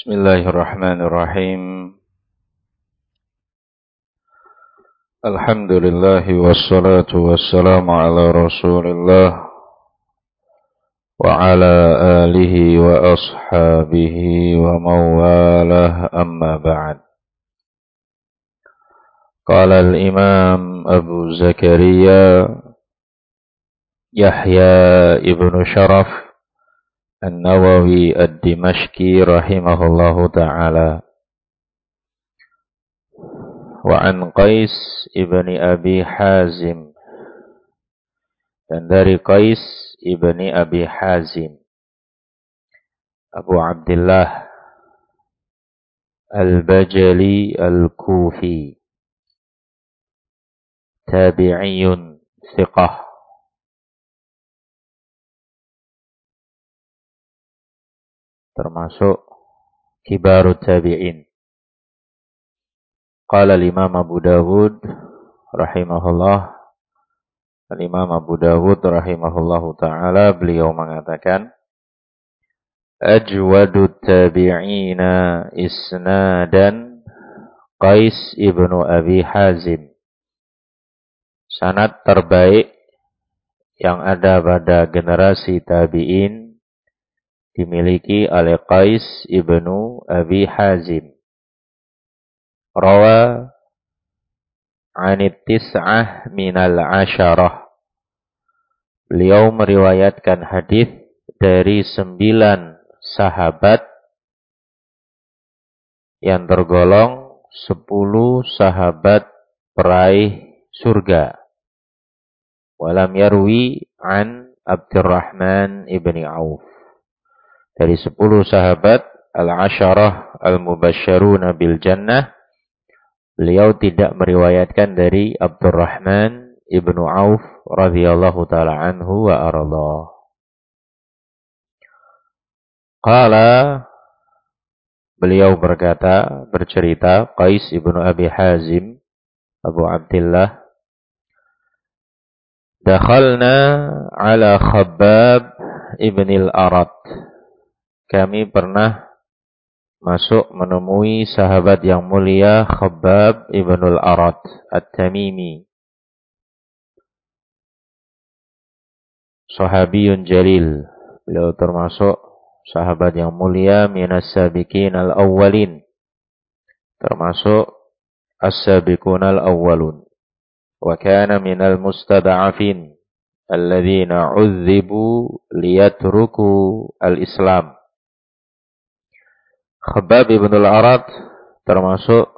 Bismillahirrahmanirrahim. Alhamdulillahi wassalatu wassalamu ala Rasulillah wa ala alihi wa ashabihi wa mawalah, amma ba'd. Qala al-Imam Abu Zakaria Yahya ibn Sharaf An-Nawawi Ad-Dimashqi rahimahullahu ta'ala, wa an Qais ibni Abi Hazim, dan dari Qais ibni Abi Hazim Abu Abdullah Al-Bajali Al-Kufi, tabi'iyun thiqah, termasuk kibarut tabi'in. Qala al-Imam Abu Dawud rahimahullah, al-Imam Abu Dawud rahimahullahu ta'ala, beliau mengatakan, ajwadut tabi'ina isnadan Qais ibnu Abi Hazim. Sanad terbaik yang ada pada generasi tabi'in dimiliki oleh Qais ibnu Abi Hazim. Rawa anit tis'ah minal asyarah. Beliau meriwayatkan hadis dari 9 sahabat yang tergolong 10 sahabat peraih surga. Walam yarwi an Abdurrahman ibni Auf. Dari 10 sahabat al-asyarah al-mubasysyaruna bil jannah, beliau tidak meriwayatkan dari Abdurrahman ibnu Auf radhiyallahu ta'ala anhu wa aradhah. Qala, beliau bercerita, Qais ibnu Abi Hazim, Abu Abdullah, dakhalna ala Khabbab ibn al-Arat. Kami pernah masuk menemui sahabat yang mulia Khabbab ibn al-Arat At-Tamimi, sahabiyun jalil. Beliau termasuk sahabat yang mulia, minas sabiqin al-awwalin, termasuk as-sabiqun al-awwalun. Wa kana minal mustada'afin alladhina 'udzibu liyatruku al-Islam. Khabbab ibn al-Arat termasuk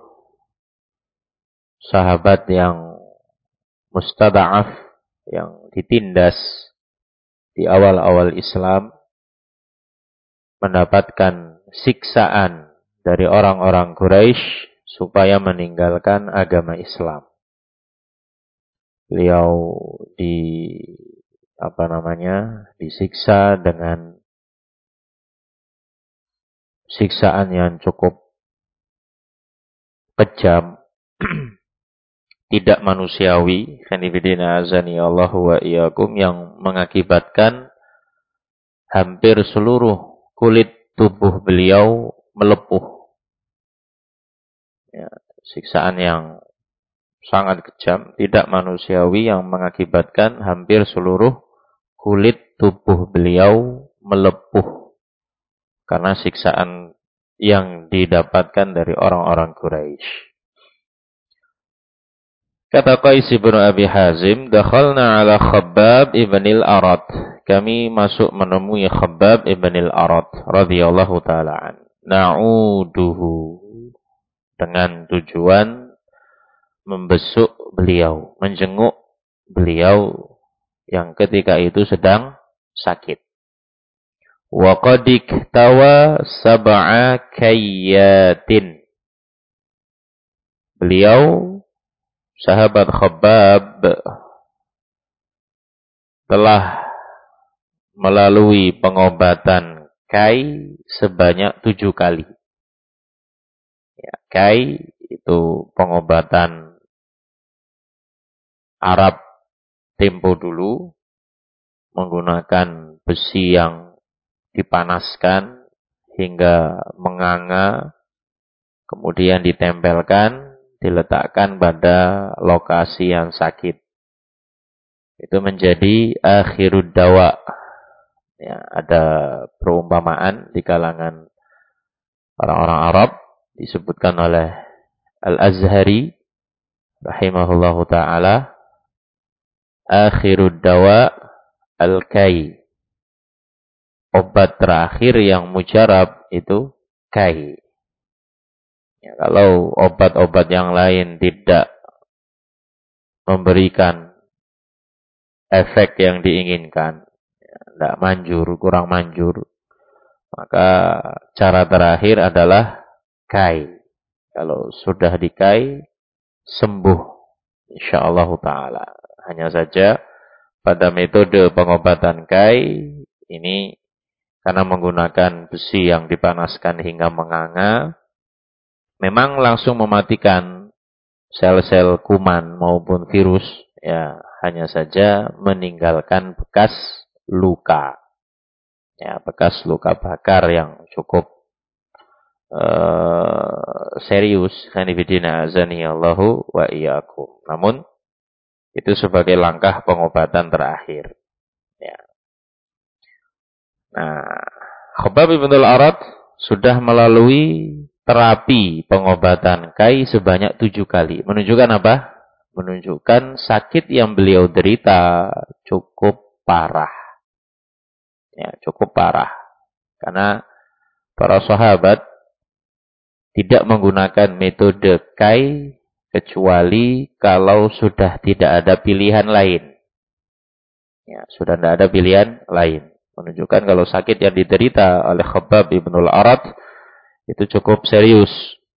sahabat yang mustada'af, yang ditindas di awal-awal Islam, mendapatkan siksaan dari orang-orang Quraisy supaya meninggalkan agama Islam. Beliau disiksa dengan siksaan yang cukup kejam, tidak manusiawi, khanifidina azani Allah wa iyyakum, yang mengakibatkan hampir seluruh kulit tubuh beliau melepuh. Ya, siksaan yang sangat kejam, tidak manusiawi, yang mengakibatkan hampir seluruh kulit tubuh beliau melepuh karena siksaan yang didapatkan dari orang-orang Quraisy. Kata Qais ibn Abi Hazim, dakhalna ala Khabbab ibn al-Arat. Kami masuk menemui Khabbab ibn al-Arat radhiyallahu ta'ala an. Na'uduhu, dengan tujuan membesuk beliau, menjenguk beliau yang ketika itu sedang sakit. Wa qad iktawa sab'a kayyatin. Beliau, sahabat Khabbab, telah melalui pengobatan kai sebanyak 7 kali. Ya, kai itu pengobatan Arab tempo dulu, menggunakan besi yang dipanaskan hingga menganga, kemudian ditempelkan, diletakkan pada lokasi yang sakit. Itu menjadi akhirud dawa. Ya, ada perumpamaan di kalangan orang-orang Arab disebutkan oleh Al-Azhari rahimahullahu taala, akhirud dawa al-kai. Obat terakhir yang mujarab itu kai. Ya, kalau obat-obat yang lain tidak memberikan efek yang diinginkan, tidak manjur, kurang manjur, maka cara terakhir adalah kai. Kalau sudah dikai, sembuh insyaallah ta'ala. Hanya saja pada metode pengobatan kai ini, karena menggunakan besi yang dipanaskan hingga menganga, memang langsung mematikan sel-sel kuman maupun virus, ya, hanya saja meninggalkan bekas luka. Ya, bekas luka bakar yang cukup serius. Khanifidina azani Allahu wa iyyakum. Namun itu sebagai langkah pengobatan terakhir. Ya. Nah, Khabbab ibn al-Arat sudah melalui terapi pengobatan kai sebanyak 7 kali. Menunjukkan apa? Menunjukkan sakit yang beliau derita cukup parah. Ya, cukup parah. Karena para sahabat tidak menggunakan metode kai kecuali kalau sudah tidak ada pilihan lain. Ya, sudah tidak ada pilihan lain. Menunjukkan kalau sakit yang diderita oleh Khabbab ibn al-Arat itu cukup serius.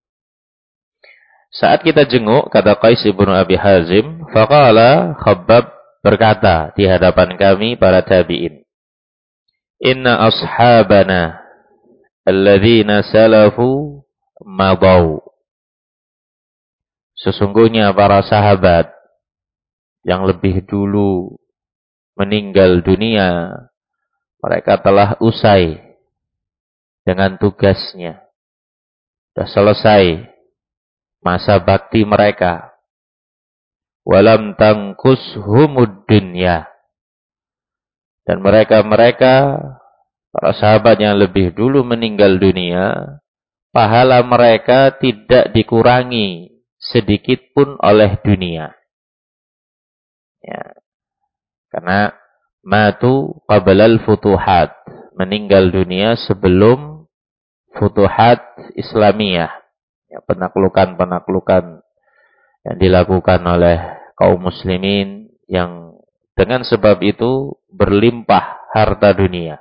Saat kita jenguk, kata Qais ibn Abi Hazim, faqala, Khabbab berkata di hadapan kami para tabi'in, inna ashabana alladzina salafu mabau. Sesungguhnya para sahabat yang lebih dulu meninggal dunia, mereka telah usai dengan tugasnya. Sudah selesai masa bakti mereka. Walam tangkushumud dunya. Dan mereka-mereka, para sahabat yang lebih dulu meninggal dunia, pahala mereka tidak dikurangi sedikit pun oleh dunia. Ya. Karena matu qablal futuhat, meninggal dunia sebelum futuhat Islamiyah, ya, penaklukan-penaklukan yang dilakukan oleh kaum muslimin yang dengan sebab itu berlimpah harta dunia.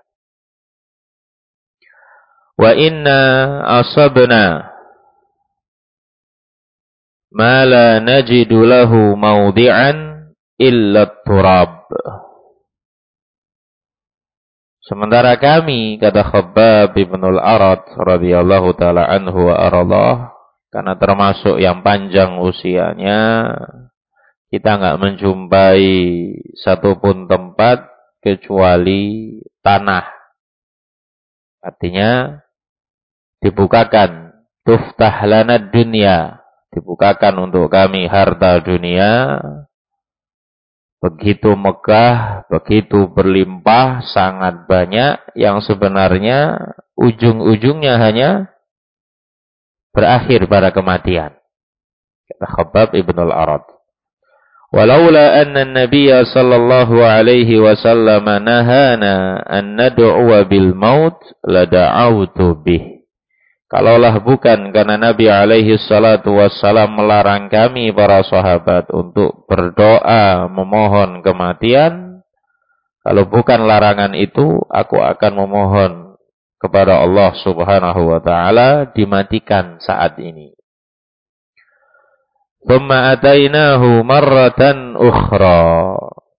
Wa inna asabna ma la najidu lahu mawdi'an illa turab. Sementara kami, kata Khabbab ibn al-Arat radhiyallahu ta'ala anhu wa aradhah, karena termasuk yang panjang usianya, kita enggak menjumpai satupun tempat kecuali tanah. Artinya dibukakan, tuftah lana dunya, dibukakan untuk kami harta dunia. Begitu megah, begitu berlimpah, sangat banyak, yang sebenarnya ujung-ujungnya hanya berakhir pada kematian. Kata Khabbab ibn al-Arat. Walaula anna an-nabiyya sallallahu alaihi wasallam nahana an nad'uwa bil maut la da'awtu bih. Kalaulah bukan karena Nabi alaihi salatu wassalam melarang kami para sahabat untuk berdoa memohon kematian, kalau bukan larangan itu, aku akan memohon kepada Allah subhanahu wa ta'ala dimatikan saat ini. Thumma atainahu marratan ukhra.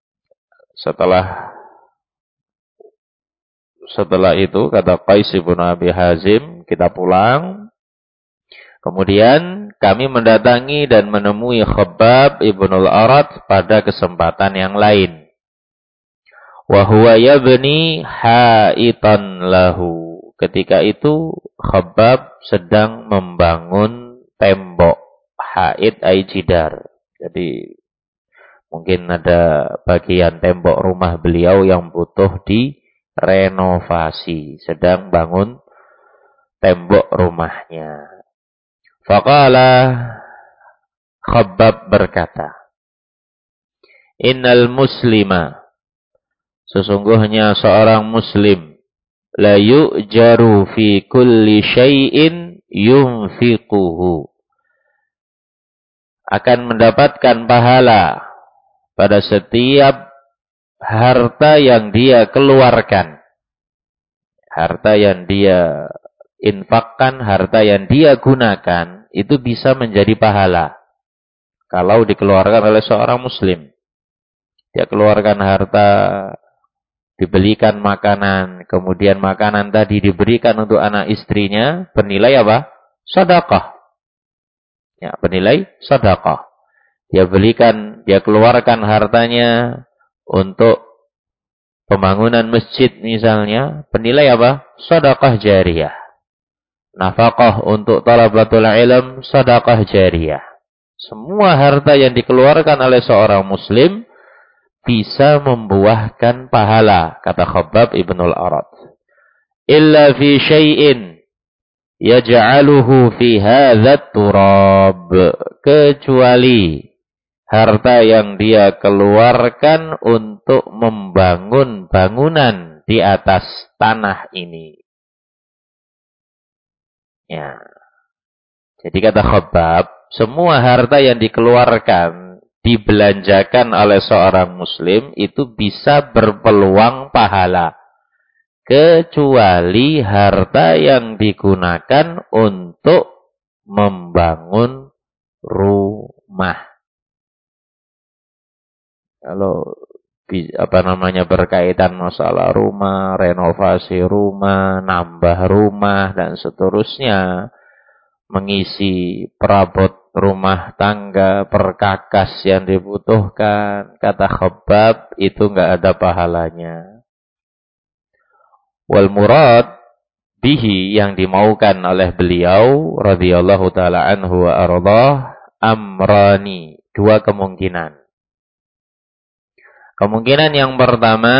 Setelah itu, kata Qais ibn Abi Hazim, kita pulang. Kemudian kami mendatangi dan menemui Khabbab ibn al-Arat pada kesempatan yang lain. Wa huwa yabni haitan lahu. ketika itu Khabbab sedang membangun tembok haid jidar. Jadi mungkin ada bagian tembok rumah beliau yang butuh direnovasi, sedang bangun tembok rumahnya. Faqala, Khabbab berkata, Innal muslima, sesungguhnya seorang muslim, la yu'jaru fi kulli syai'in yunfiquhu, akan mendapatkan pahala pada setiap harta yang dia keluarkan. Harta yang dia infakkan, harta yang dia gunakan, itu bisa menjadi pahala kalau dikeluarkan oleh seorang muslim. Dia keluarkan harta, dibelikan makanan, kemudian makanan tadi diberikan untuk anak istrinya, bernilai apa? Sedekah. Ya, bernilai sedekah. Dia keluarkan hartanya untuk pembangunan masjid misalnya, bernilai apa? Sedekah jariyah. Nafkah untuk talabatul ilm, sedekah jariyah. Semua harta yang dikeluarkan oleh seorang muslim bisa membuahkan pahala, kata Khabbab ibnul Arad. Illa fi syai'in yaj'aluhu fi hadzat turab, kecuali harta yang dia keluarkan untuk membangun bangunan di atas tanah ini. Ya. Jadi kata Khabbab, semua harta yang dikeluarkan, dibelanjakan oleh seorang muslim, itu bisa berpeluang pahala. Kecuali harta yang digunakan untuk membangun rumah. Kalau berkaitan masalah rumah, renovasi rumah, nambah rumah, dan seterusnya, mengisi perabot rumah tangga, perkakas yang dibutuhkan, kata Khabbab, itu enggak ada pahalanya. Wal murad bihi, yang dimaukan oleh beliau radhiyallahu taala anhu wa ardhah, amrani, dua kemungkinan. Kemungkinan yang pertama,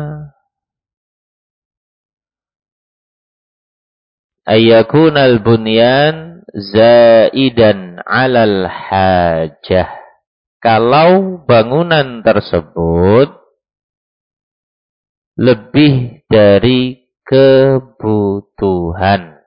ayyakunal bunyan zaidan 'alal hajah. Kalau bangunan tersebut lebih dari kebutuhan.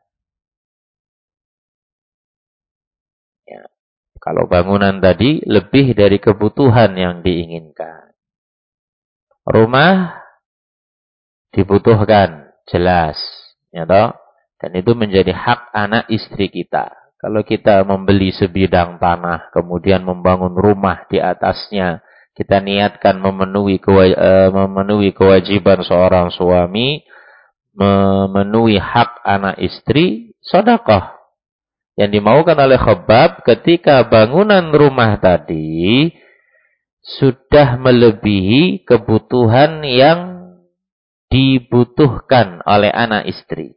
Ya. Kalau bangunan tadi lebih dari kebutuhan yang diinginkan. Rumah dibutuhkan, jelas. Ya toh? Dan itu menjadi hak anak istri kita. Kalau kita membeli sebidang tanah, kemudian membangun rumah di atasnya, kita niatkan memenuhi kewajiban seorang suami, memenuhi hak anak istri, sedekah. Yang dimaukan oleh Khabbab, ketika bangunan rumah tadi sudah melebihi kebutuhan yang dibutuhkan oleh anak istri.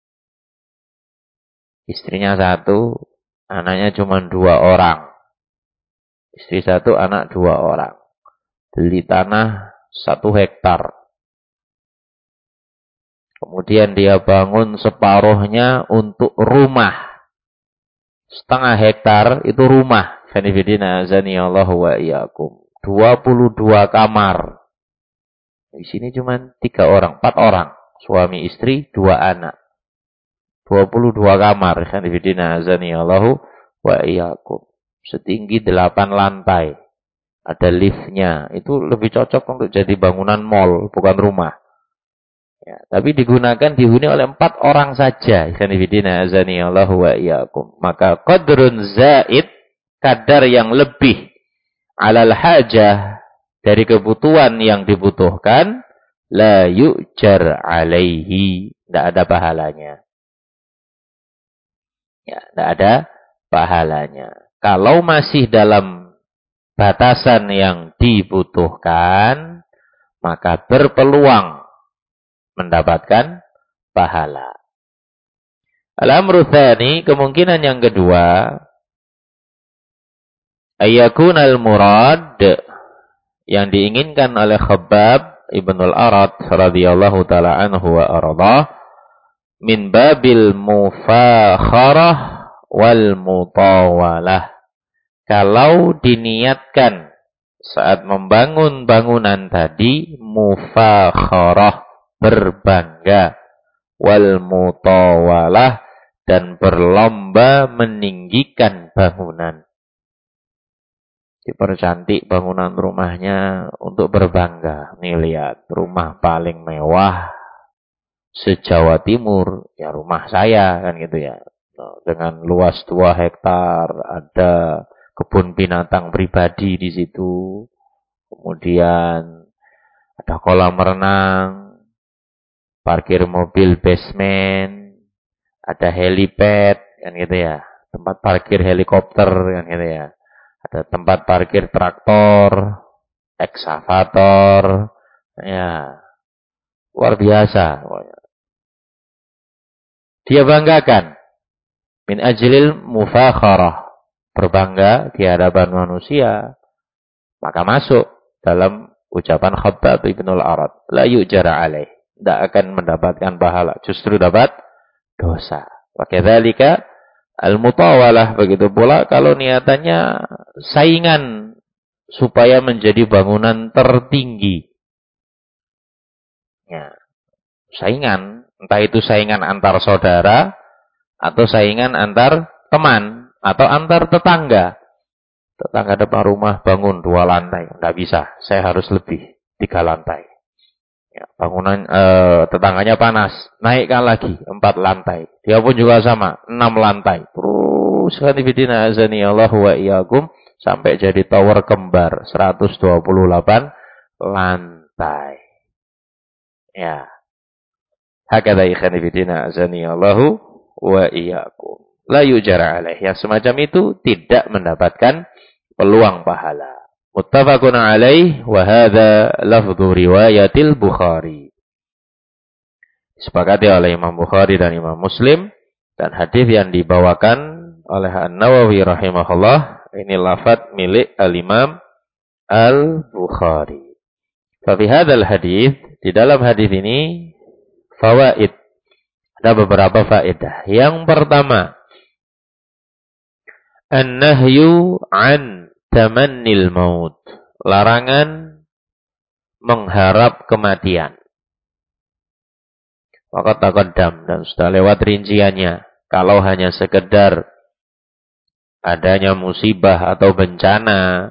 Istrinya satu, anaknya cuma 2 orang. Istri satu, anak 2 orang. Beli tanah 1 hektar. Kemudian dia bangun separuhnya untuk rumah. 1/2 hektar itu rumah. Fanifidina azaniyallahu wa iyyakum. 22 kamar. Di sini cuma 3 orang, 4 orang. Suami istri, 2 anak. 22 kamar. Fanifidina azaniyallahu wa iyyakum. Setinggi 8 lantai. Ada liftnya. Itu lebih cocok untuk jadi bangunan mall, bukan rumah. Ya, tapi dihuni oleh 4 orang saja. Fanifidina azaniyallahu wa iyyakum. Maka qadrun zaid, kadar yang lebih alal hajah, dari kebutuhan yang dibutuhkan, la yu'jar alaihi, tidak ada pahalanya. Ya, tidak ada pahalanya. Kalau masih dalam batasan yang dibutuhkan, maka berpeluang mendapatkan pahala. Al-amru tsani, kemungkinan yang kedua, ayyakunal murad, yang diinginkan oleh Khabbab Ibnul Arat radhiyallahu taala anhu wa arda, min babil mufakharah wal mutawalah. Kalau diniatkan saat membangun bangunan tadi mufakharah, berbangga, wal mutawalah, dan berlomba meninggikan bangunan. Dipercantik bangunan rumahnya untuk berbangga. Nih lihat, rumah paling mewah se-Jawa Timur, ya rumah saya kan gitu ya. Dengan luas 2 hektar, ada kebun binatang pribadi di situ. Kemudian ada kolam renang, parkir mobil basement, ada helipad kan gitu ya. Tempat parkir helikopter kan gitu ya. Ada tempat parkir traktor, ekskavator, ya luar biasa. Dia banggakan min ajlil mufakharah, berbangga di hadapan manusia, maka masuk dalam ucapan Khabbab Ibnul Arat, la yujara alaih, tidak akan mendapatkan pahala, justru dapat dosa. Wa kadzalika al-mutawalah, begitu pula kalau niatannya saingan supaya menjadi bangunan tertinggi. Ya, saingan, entah itu saingan antar saudara, atau saingan antar teman, atau antar tetangga. Tetangga depan rumah bangun 2 lantai, tidak bisa, saya harus lebih 3 lantai. Ya, bangunan tetangganya panas, naikkan lagi 4 lantai. Dia pun juga sama, 6 lantai. Terus kanifidina azani Allah wa iyyakum, sampai jadi tower kembar 128 lantai. Ya. Hakadha ikhwanifidina azani Allah wa iyyakum. La yujara alaih. Yang semacam itu tidak mendapatkan peluang pahala. Muttafaqun alaih wa hadza lafdhu riwayatil Bukhari. Disepakati oleh Imam Bukhari dan Imam Muslim, dan hadis yang dibawakan oleh An-Nawawi rahimahullah ini lafaz milik Al-Imam Al-Bukhari. Fa fi hadzal hadis, di dalam hadis ini fawaid, ada beberapa faedah. Yang pertama, an-nahyu an tamannil maut, larangan mengharap kematian. Maka taqaddam, dan sudah lewat rinciannya. Kalau hanya sekedar adanya musibah atau bencana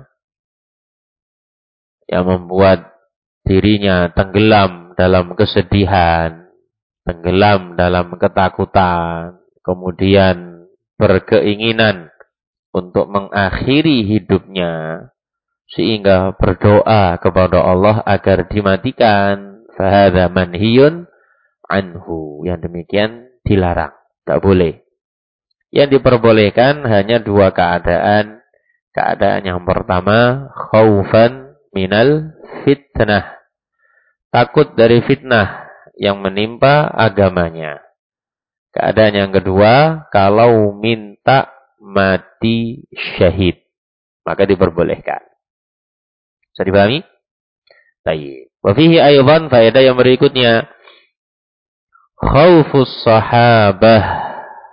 yang membuat dirinya tenggelam dalam kesedihan, tenggelam dalam ketakutan, kemudian berkeinginan untuk mengakhiri hidupnya, sehingga berdoa kepada Allah agar dimatikan, fahadha manhiyun anhu, yang demikian dilarang, tak boleh. Yang diperbolehkan hanya 2 keadaan. Keadaan yang pertama, khaufan minal fitnah, takut dari fitnah yang menimpa agamanya. Keadaan yang kedua, kalau minta mati syahid, maka diperbolehkan. Bisa dipahami? Baik. Wa fihi aydan, faedah yang berikutnya, khaufus sahabah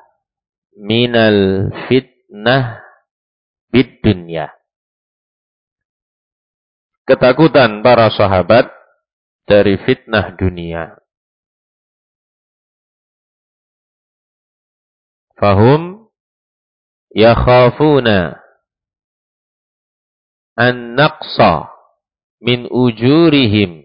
minal fitnah bid dunya. Ketakutan para sahabat dari fitnah dunia. Fahum yakhafuna an naqsa min ujurihim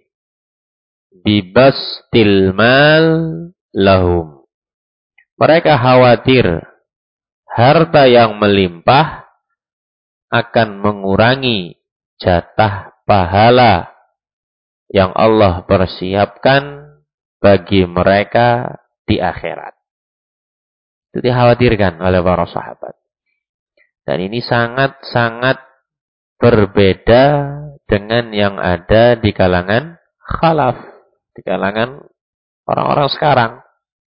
bibastil mal lahum. Mereka khawatir harta yang melimpah akan mengurangi jatah pahala yang Allah persiapkan bagi mereka di akhirat. Itu dikhawatirkan oleh para sahabat. Dan ini sangat-sangat berbeda dengan yang ada di kalangan khalaf, di kalangan orang-orang sekarang.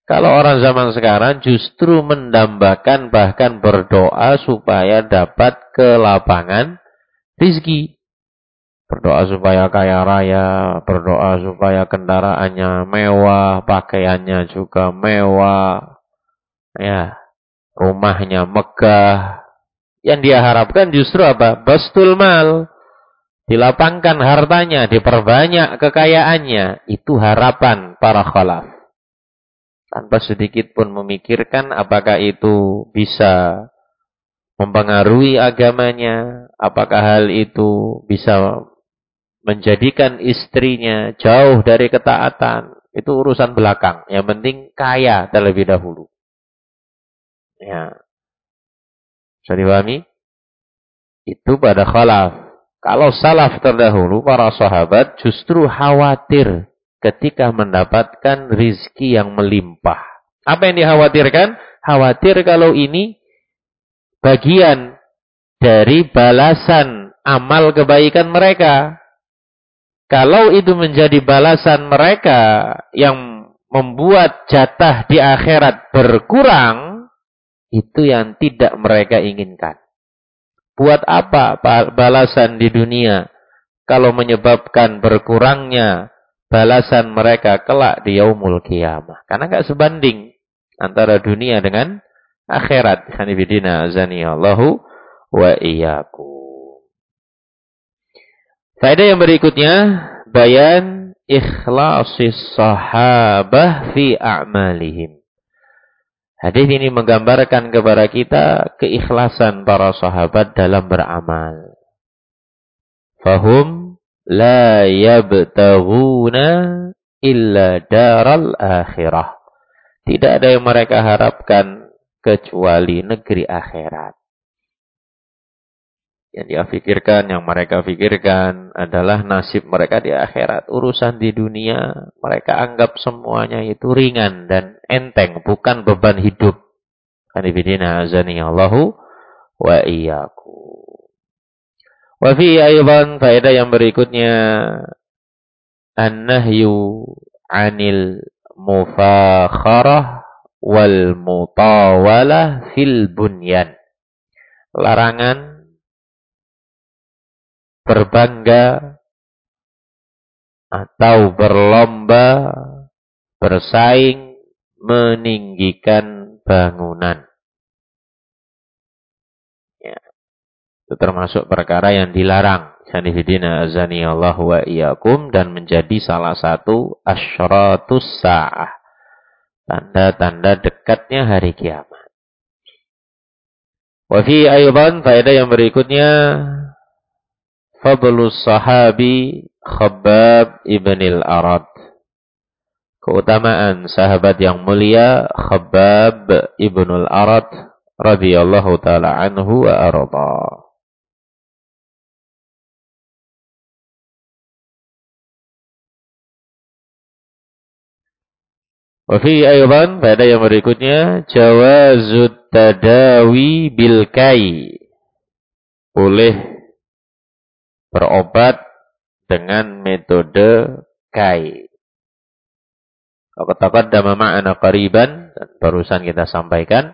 Kalau orang zaman sekarang justru mendambakan bahkan berdoa supaya dapat kelapangan rizki. Berdoa supaya kaya raya, berdoa supaya kendaraannya mewah, pakaiannya juga mewah, ya, rumahnya megah. Yang dia harapkan justru apa? Bastul mal. Dilapangkan hartanya, diperbanyak kekayaannya. Itu harapan para khalaf. Tanpa sedikit pun memikirkan apakah itu bisa mempengaruhi agamanya, apakah hal itu bisa menjadikan istrinya jauh dari ketaatan. Itu urusan belakang. Yang penting kaya terlebih dahulu. Ya. Bisa dipahami? Itu pada khalaf. Kalau salaf terdahulu, para sahabat justru khawatir ketika mendapatkan rizki yang melimpah. Apa yang dikhawatirkan? Khawatir kalau ini bagian dari balasan amal kebaikan mereka. Kalau itu menjadi balasan mereka yang membuat jatah di akhirat berkurang, itu yang tidak mereka inginkan. Buat apa balasan di dunia kalau menyebabkan berkurangnya balasan mereka kelak di yaumul qiyamah? Karena enggak sebanding antara dunia dengan akhirat. Hanifidina azaniyallahu wa iyyakum. Faedah yang berikutnya, bayan ikhlasis sahabah fi a'malihim. Hadis ini menggambarkan kepada kita keikhlasan para sahabat dalam beramal. Fahum la yabtaghuna illa daral akhirah. Tidak ada yang mereka harapkan kecuali negeri akhirat. Yang dia pikirkan, yang mereka pikirkan adalah nasib mereka di akhirat. Urusan di dunia, mereka anggap semuanya itu ringan dan enteng, bukan beban hidup. Hanifidina azaniyallahu wa iyyakum. Wa fi aydan faedah yang berikutnya, an-nahyu 'anil mufakharah wal mutawalah fil bunyan. Larangan berbangga atau berlomba, bersaing, meninggikan bangunan. Ya, itu termasuk perkara yang dilarang. Sanifidina azaniyallahu wa iyyakum, dan menjadi salah satu asyratus sa'ah. Tanda-tanda dekatnya hari kiamat. Wa fi aydan faedah yang berikutnya, fadlus sahabi Khabbab ibn al-Arad. Keutamaan sahabat yang mulia Khabbab ibn al-Arad radhiyallahu taala anhu wa arda. Wa fi aydan pada yang berikutnya, jawazut tadawi bil kai. Boleh berobat dengan metode kai. Taqaddama ma'ana qariban, barusan kita sampaikan.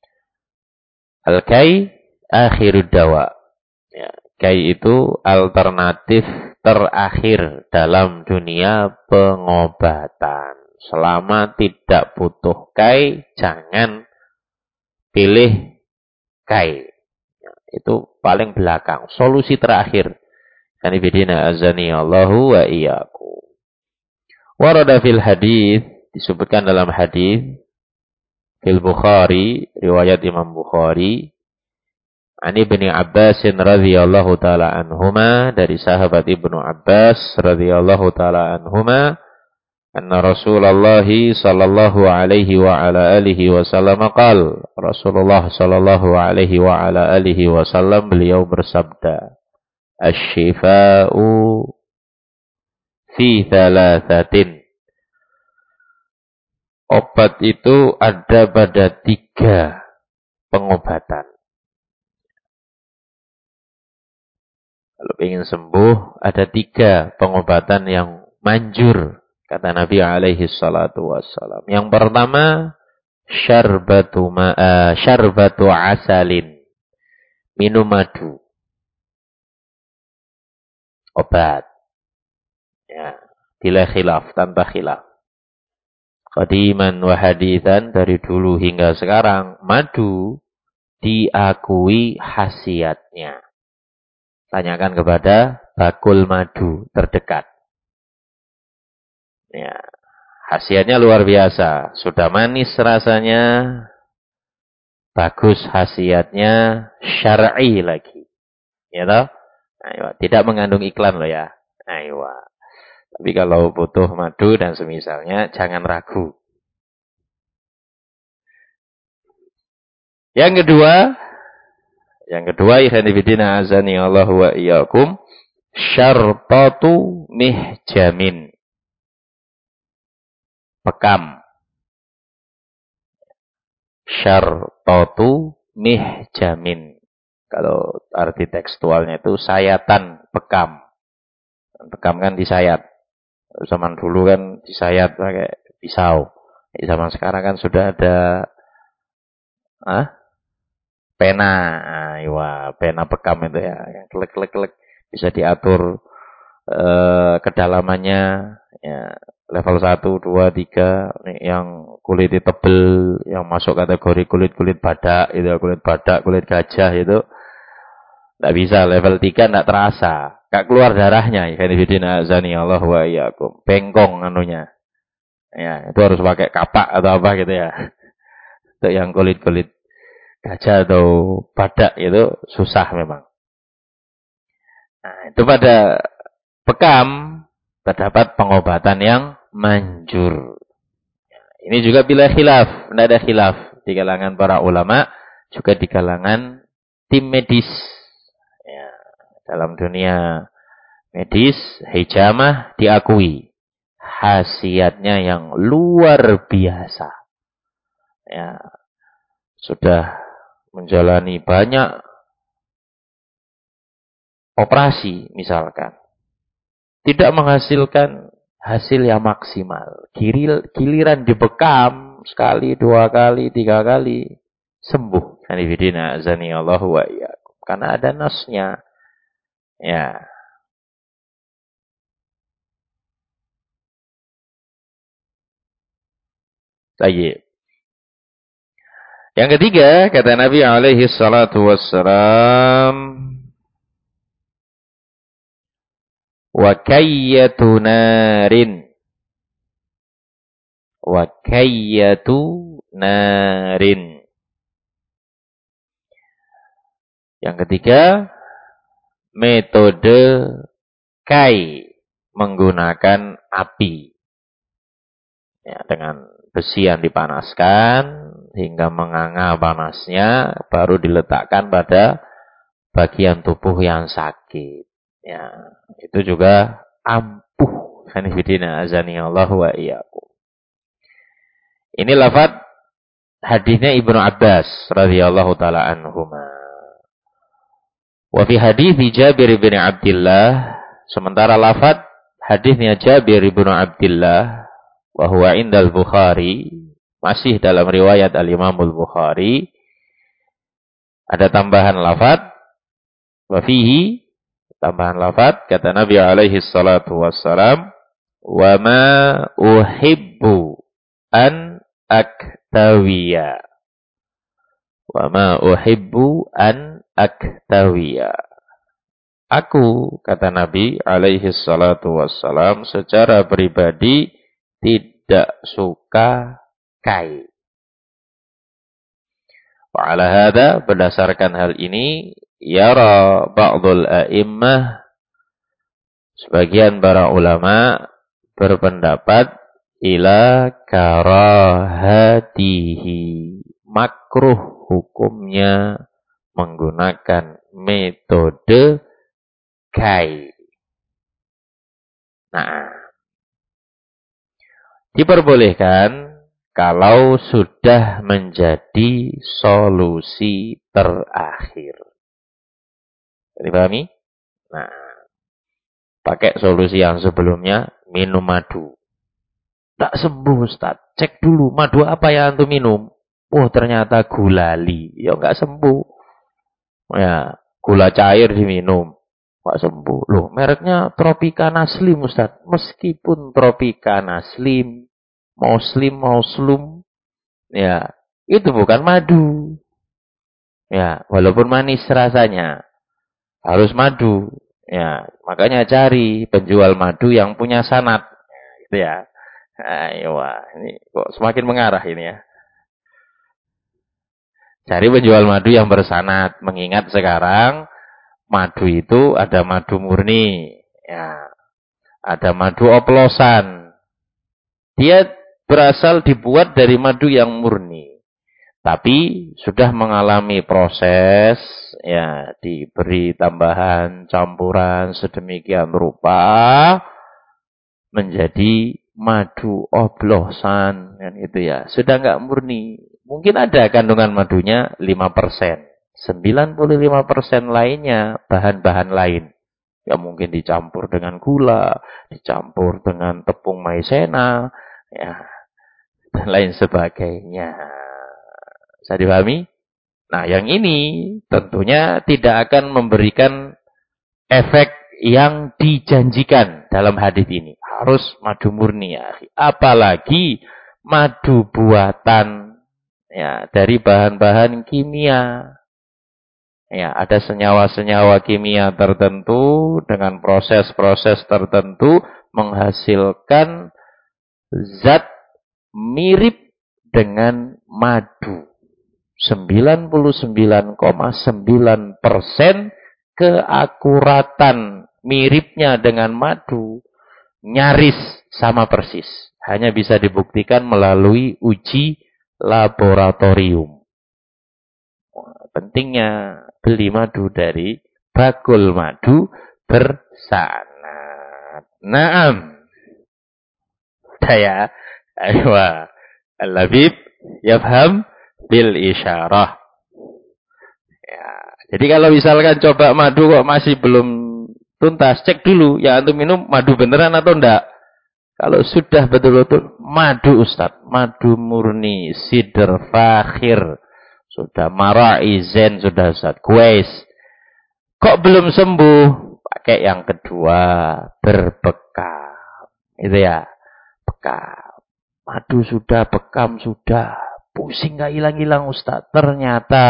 Al-kai akhirud dawa. Ya, kai itu alternatif terakhir dalam dunia pengobatan. Selama tidak butuh kai, jangan pilih kai. Ya, itu paling belakang. Solusi terakhir. Kanibidina azani Allahu wa iyyakum. Warada fil hadis, disebutkan dalam hadis fil Bukhari, riwayat Imam Bukhari, an Ibnu Abbas radhiyallahu taala anhuma, dari sahabat Ibnu Abbas radhiyallahu taala anhuma, anna Rasulullah sallallahu alaihi wa ala alihi wasallam qaal, Rasulullah sallallahu alaihi wa ala alihi wasallam beliau bersabda, asy-syifa'u fi thalathatin. Obat itu ada pada 3 pengobatan. Kalau ingin sembuh, ada 3 pengobatan yang manjur. Kata Nabi alaihi salatu wassalam. Yang pertama, syarbatu asalin. Minum madu. Obat. Ya, bila khilaf, tanpa khilaf. Qadiman wa hadithan, dari dulu hingga sekarang, madu diakui khasiatnya. Tanyakan kepada bakul madu terdekat. Ya, khasiatnya luar biasa. Sudah manis rasanya, bagus khasiatnya, syar'i lagi. Ya toh? Ayo, tidak mengandung iklan loh ya. Ayo. Tapi kalau butuh madu dan semisalnya, jangan ragu. Yang kedua, ikhwanifidina azani Allah wa iyyakum, syartatu mihjamin. Pekam. Syartatu mihjamin. Kalau arti tekstualnya itu sayatan pekam. Pekam kan disayat. Zaman dulu kan disayat pakai pisau. Di zaman sekarang kan sudah ada pena. Pena pekam itu ya. Yang kelek-kelek bisa diatur kedalamannya. Ya, level 1, 2, 3. Yang kulitnya tebel. Yang masuk kategori kulit-kulit badak. Kulit badak, kulit gajah itu. Tidak bisa, level 3 tidak terasa. Gak keluar darahnya. Ikhwanifidina azani Allah wa iyyakum. Bengkong anunya. Ya, itu harus pakai kapak atau apa gitu ya. Untuk yang kulit-kulit gajah atau badak itu susah memang. Nah, itu pada pekam terdapat pengobatan yang manjur. Ini juga bila khilaf. Tidak ada khilaf di kalangan para ulama. Juga di kalangan tim medis. Ya, dalam dunia medis, hijamah diakui khasiatnya yang luar biasa. Ya, sudah menjalani banyak operasi misalkan, tidak menghasilkan hasil yang maksimal. Giliran dibekam sekali, 2 kali, 3 kali, sembuh. Hanifidina azani Allah wa iyyakum. Karena ada nasnya. Ya. Baik. Yang ketiga, kata Nabi alaihi salatu wassalam, wa kayyatu narin. Wa kayyatu narin. Yang ketiga, metode kai, menggunakan api. Ya, dengan besi yang dipanaskan hingga menganga panasnya, baru diletakkan pada bagian tubuh yang sakit. Ya, itu juga ampuh. Hanifidina azani Allah wa iyyakum. Ini lafaz hadisnya Ibnu Abbas radhiyallahu taala anhuma. Wa fi hadis Jabir bin Abdullah, sementara lafaz hadisnya Jabir bin Abdullah wa huwa indal Bukhari, masih dalam riwayat Al-Imam Al-Bukhari, ada tambahan lafaz wa fihi, tambahan lafaz kata Nabi alaihi salatu wassalam, wa ma uhibbu an aktawiya. Wa ma uhibbu an aktawiya. Aku, kata Nabi alaihi salatu wassalam, secara pribadi tidak suka kai. Wa ala hadha, berdasarkan hal ini, yara ba'dul a'immah, sebagian para ulama berpendapat ila karahatihi, makruh hukumnya menggunakan metode kai. Nah, diperbolehkan kalau sudah menjadi solusi terakhir. Dipahami? Nah, pakai solusi yang sebelumnya, minum madu. Tak sembuh Ustaz. Cek dulu madu apa yang antum minum. Oh ternyata gulali. Ya enggak sembuh. Ya, gula cair diminum. Enggak sembuh. Loh, mereknya Tropicana Slim Ustaz. Meskipun Tropicana Slim, mau slum, ya, itu bukan madu. Ya, walaupun manis rasanya, harus madu. Ya, makanya cari penjual madu yang punya sanad. Gitu ya. Ayo, ini kok semakin mengarah ini ya. Cari penjual madu yang bersanad. Mengingat sekarang madu itu ada madu murni, ya, ada madu oplosan. Dia berasal dibuat dari madu yang murni. Tapi sudah mengalami proses, ya, diberi tambahan campuran sedemikian rupa menjadi madu oplosan, kan itu ya. Sudah enggak murni. Mungkin ada kandungan madunya 5%. 95% lainnya bahan-bahan lain. Ya mungkin dicampur dengan gula, dicampur dengan tepung maizena, ya, dan lain sebagainya. Bisa dipahami? Nah, yang ini tentunya tidak akan memberikan efek yang dijanjikan dalam hadis ini. Harus madu murni, ya. Apalagi madu buatan, ya, dari bahan-bahan kimia. Ya, ada senyawa-senyawa kimia tertentu dengan proses-proses tertentu menghasilkan zat mirip dengan madu. 99,9% keakuratan miripnya dengan madu, nyaris sama persis. Hanya bisa dibuktikan melalui uji laboratorium. Pentingnya beli madu dari bakul madu bersanad. Naam. Daya. Aywa. Al-labib yafham bil isyarah. Ya. Jadi kalau misalkan coba madu kok masih belum tuntas, cek dulu ya antum minum madu beneran atau enggak. Kalau sudah betul-betul madu Ustaz, madu murni, sidr fakhir, sudah marai zen, sudah Ustaz, kuais. Kok belum sembuh? Pakai yang kedua, berbekam. Itu ya, bekam. Madu sudah, bekam sudah. Pusing gak hilang-hilang Ustaz. Ternyata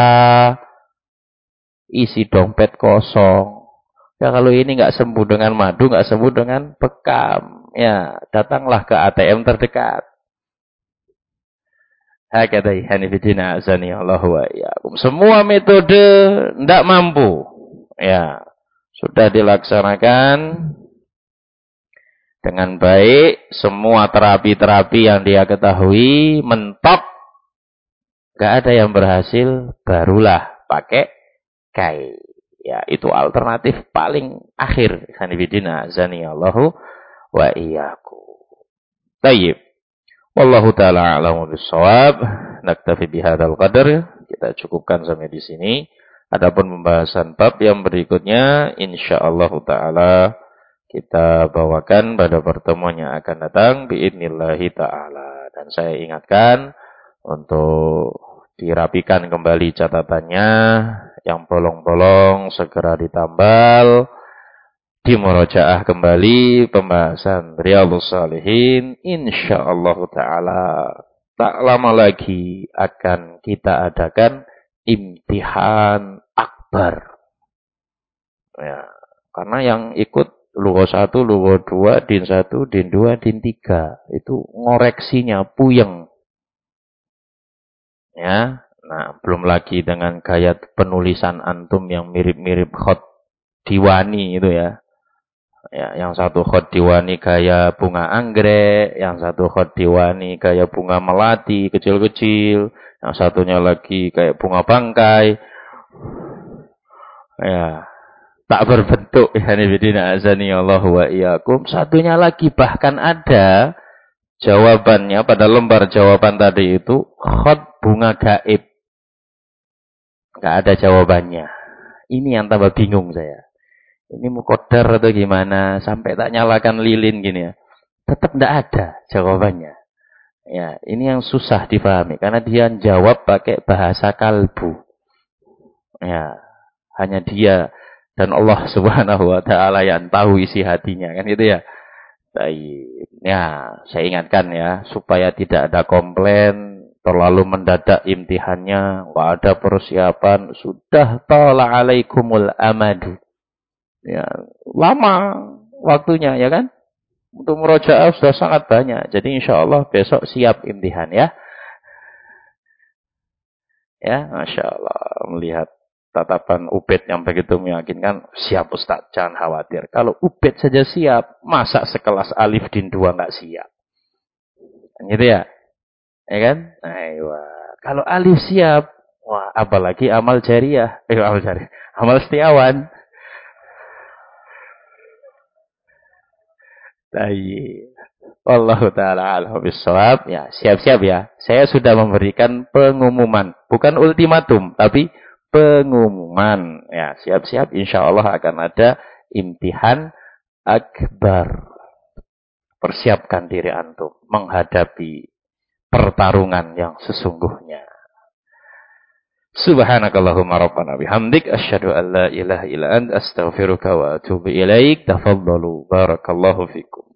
isi dompet kosong. Ya kalau ini gak sembuh dengan madu, gak sembuh dengan bekam. Ya, datanglah ke ATM terdekat. Hakadai hanifidina azani Allah wa iyyakum. Semua metode tidak mampu. Ya, sudah dilaksanakan dengan baik. Semua terapi-terapi yang dia ketahui mentok. Gak ada yang berhasil. Barulah pakai kai. Ya, itu alternatif paling akhir. Hanifidina azani Allah wa iyyakum. Tayyib. Wallahu ta'ala a'lamu bis-shawab. Naktafi bihadzal qadar. Kita cukupkan sampai di sini. Adapun pembahasan bab yang berikutnya insyaallah taala kita bawakan pada pertemuan yang akan datang biidznillah taala. Dan saya ingatkan untuk dirapikan kembali catatannya, yang bolong-bolong segera ditambal. Dimurojaah kembali pembahasan Riyadhus Shalihin, insyaallah taala tak lama lagi akan kita adakan imtihan akbar. Ya, karena yang ikut lugha 1, lugha 2, din 1, din 2, din 3 itu ngoreksinya puyeng. Ya, nah belum lagi dengan gaya penulisan antum yang mirip-mirip khat diwani itu ya. Ya, yang satu khot diwani gaya bunga anggrek, yang satu khot diwani gaya bunga melati kecil-kecil, yang satunya lagi kayak bunga bangkai. Ya, tak berbentuk. Hanifidina azani Allah wa iyyakum. Satunya lagi bahkan ada jawabannya pada lembar jawaban tadi itu khot bunga gaib. Enggak ada jawabannya. Ini yang tambah bingung saya. Ini muqaddar atau gimana, sampai tak nyalakan lilin gini ya. Tetap tidak ada jawabannya. Ya, ini yang susah dipahami karena dia jawab pakai bahasa kalbu. Ya, hanya dia dan Allah Subhanahu wa taala yang tahu isi hatinya, kan gitu ya. Baik. Ya, saya ingatkan ya, supaya tidak ada komplain, terlalu mendadak imtihannya, nggak ada persiapan, sudah tala alaikumul amadu. Ya, lama waktunya ya kan? Untuk murojaah sudah sangat banyak. Jadi insya Allah besok siap imtihan ya. Ya, Masya Allah. Melihat tatapan Ubed yang begitu meyakinkan, siap Ustaz, jangan khawatir. Kalau Ubed saja siap, masa sekelas Alif Din 2 nggak siap? Gitu ya? Ya kan? Ayo. Kalau Alif siap, wah apalagi amal jariah. Amal jariah. Amal setiawan. Baik. Wallahu ta'ala alam bisawab. Ya, siap-siap ya. Saya sudah memberikan pengumuman. Bukan ultimatum, tapi pengumuman. Ya, siap-siap. Insya Allah akan ada imtihan akbar. Persiapkan diri antum menghadapi pertarungan yang sesungguhnya. Subhanakallahumma rabbana bihamdik asyhadu an la ilaha illa anta astaghfiruka wa atubu ilaik. Tafadhalu barakallahu fikum.